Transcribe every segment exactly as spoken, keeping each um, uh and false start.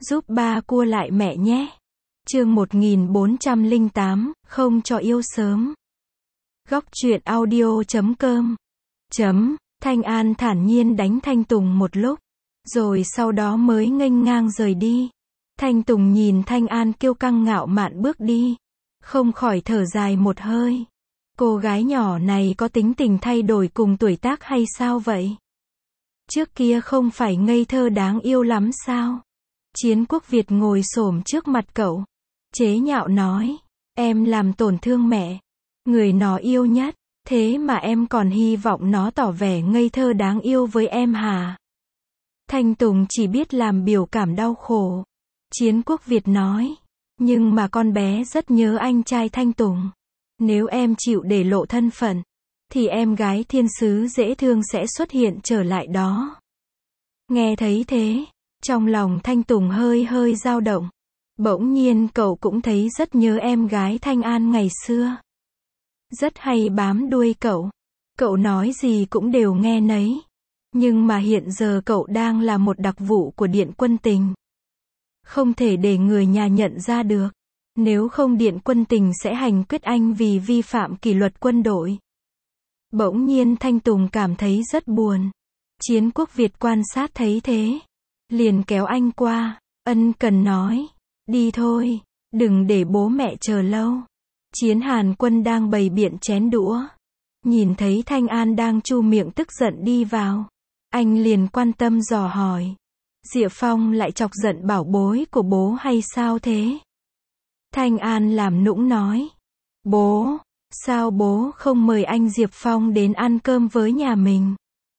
Giúp ba cua lại mẹ nhé. Chương một nghìn bốn trăm lẻ tám, không cho yêu sớm. Góc truyện audio chấm com. Chấm, Thanh An thản nhiên đánh Thanh Tùng một lúc, rồi sau đó mới nghênh ngang rời đi. Thanh Tùng nhìn Thanh An kiêu căng ngạo mạn bước đi, không khỏi thở dài một hơi. Cô gái nhỏ này có tính tình thay đổi cùng tuổi tác hay sao vậy? Trước kia không phải ngây thơ đáng yêu lắm sao? Chiến Quốc Việt ngồi xổm trước mặt cậu, chế nhạo nói, em làm tổn thương mẹ, người nó yêu nhất, thế mà em còn hy vọng nó tỏ vẻ ngây thơ đáng yêu với em hả? Thanh Tùng chỉ biết làm biểu cảm đau khổ. Chiến Quốc Việt nói, nhưng mà con bé rất nhớ anh trai Thanh Tùng. Nếu em chịu để lộ thân phận, thì em gái thiên sứ dễ thương sẽ xuất hiện trở lại đó. Nghe thấy thế, trong lòng Thanh Tùng hơi hơi dao động. Bỗng nhiên cậu cũng thấy rất nhớ em gái Thanh An ngày xưa. Rất hay bám đuôi cậu. Cậu nói gì cũng đều nghe nấy. Nhưng mà hiện giờ cậu đang là một đặc vụ của Điện Quân Tình. Không thể để người nhà nhận ra được. Nếu không Điện Quân Tình sẽ hành quyết anh vì vi phạm kỷ luật quân đội. Bỗng nhiên Thanh Tùng cảm thấy rất buồn. Chiến Quốc Việt quan sát thấy thế, liền kéo anh qua, ân cần nói, đi thôi, đừng để bố mẹ chờ lâu. Chiến Hàn Quân đang bày biện chén đũa, nhìn thấy Thanh An đang chu miệng tức giận đi vào, anh liền quan tâm dò hỏi, Diệp Phong lại chọc giận bảo bối của bố hay sao thế? Thanh An làm nũng nói, bố, sao bố không mời anh Diệp Phong đến ăn cơm với nhà mình?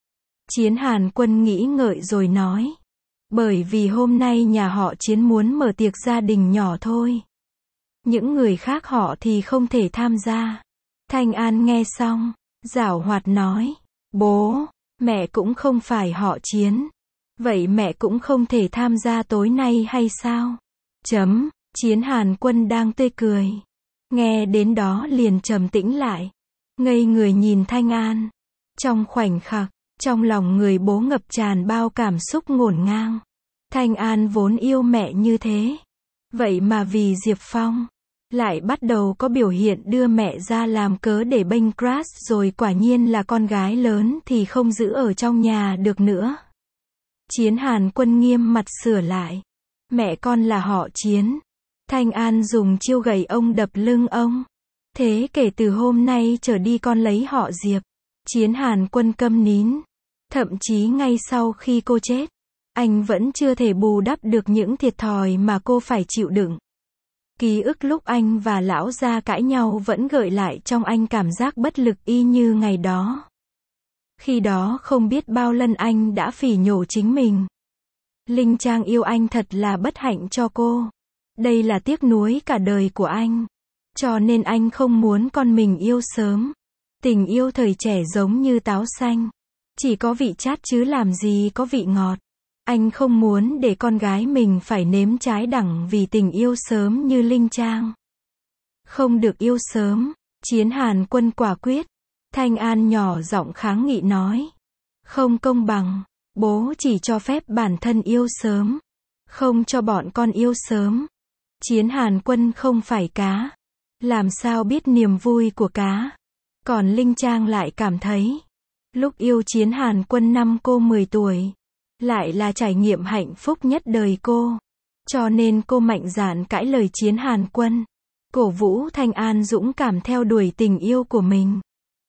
Chiến Hàn Quân nghĩ ngợi rồi nói, bởi vì hôm nay nhà họ Chiến muốn mở tiệc gia đình nhỏ thôi. Những người khác họ thì không thể tham gia. Thanh An nghe xong, giảo hoạt nói, bố, mẹ cũng không phải họ Chiến. Vậy mẹ cũng không thể tham gia tối nay hay sao? Chấm, Chiến Hàn Quân đang tươi cười. Nghe đến đó liền trầm tĩnh lại. Ngây người nhìn Thanh An. Trong khoảnh khắc, trong lòng người bố ngập tràn bao cảm xúc ngổn ngang. Thanh An vốn yêu mẹ như thế. Vậy mà vì Diệp Phong, lại bắt đầu có biểu hiện đưa mẹ ra làm cớ để bênh crush rồi quả nhiên là con gái lớn thì không giữ ở trong nhà được nữa. Chiến Hàn Quân nghiêm mặt sửa lại. Mẹ con là họ Chiến. Thanh An dùng chiêu gầy ông đập lưng ông. Thế kể từ hôm nay trở đi con lấy họ Diệp. Chiến Hàn Quân câm nín. Thậm chí ngay sau khi cô chết, anh vẫn chưa thể bù đắp được những thiệt thòi mà cô phải chịu đựng. Ký ức lúc anh và lão gia cãi nhau vẫn gợi lại trong anh cảm giác bất lực y như ngày đó. Khi đó không biết bao lần anh đã phỉ nhổ chính mình. Linh Trang yêu anh thật là bất hạnh cho cô. Đây là tiếc nuối cả đời của anh. Cho nên anh không muốn con mình yêu sớm. Tình yêu thời trẻ giống như táo xanh. Chỉ có vị chát chứ làm gì có vị ngọt. Anh không muốn để con gái mình phải nếm trái đắng vì tình yêu sớm như Linh Trang. Không được yêu sớm. Chiến Hàn Quân quả quyết. Thanh An nhỏ giọng kháng nghị nói. Không công bằng. Bố chỉ cho phép bản thân yêu sớm. Không cho bọn con yêu sớm. Chiến Hàn Quân không phải cá. Làm sao biết niềm vui của cá. Còn Linh Trang lại cảm thấy. Lúc yêu Chiến Hàn Quân năm cô mười tuổi. Lại là trải nghiệm hạnh phúc nhất đời cô. Cho nên cô mạnh dạn cãi lời Chiến Hàn Quân. Cổ vũ Thanh An dũng cảm theo đuổi tình yêu của mình.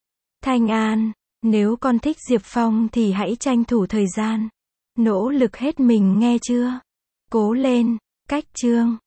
Thanh An, nếu con thích Diệp Phong thì hãy tranh thủ thời gian. Nỗ lực hết mình nghe chưa? Cố lên, cách chương.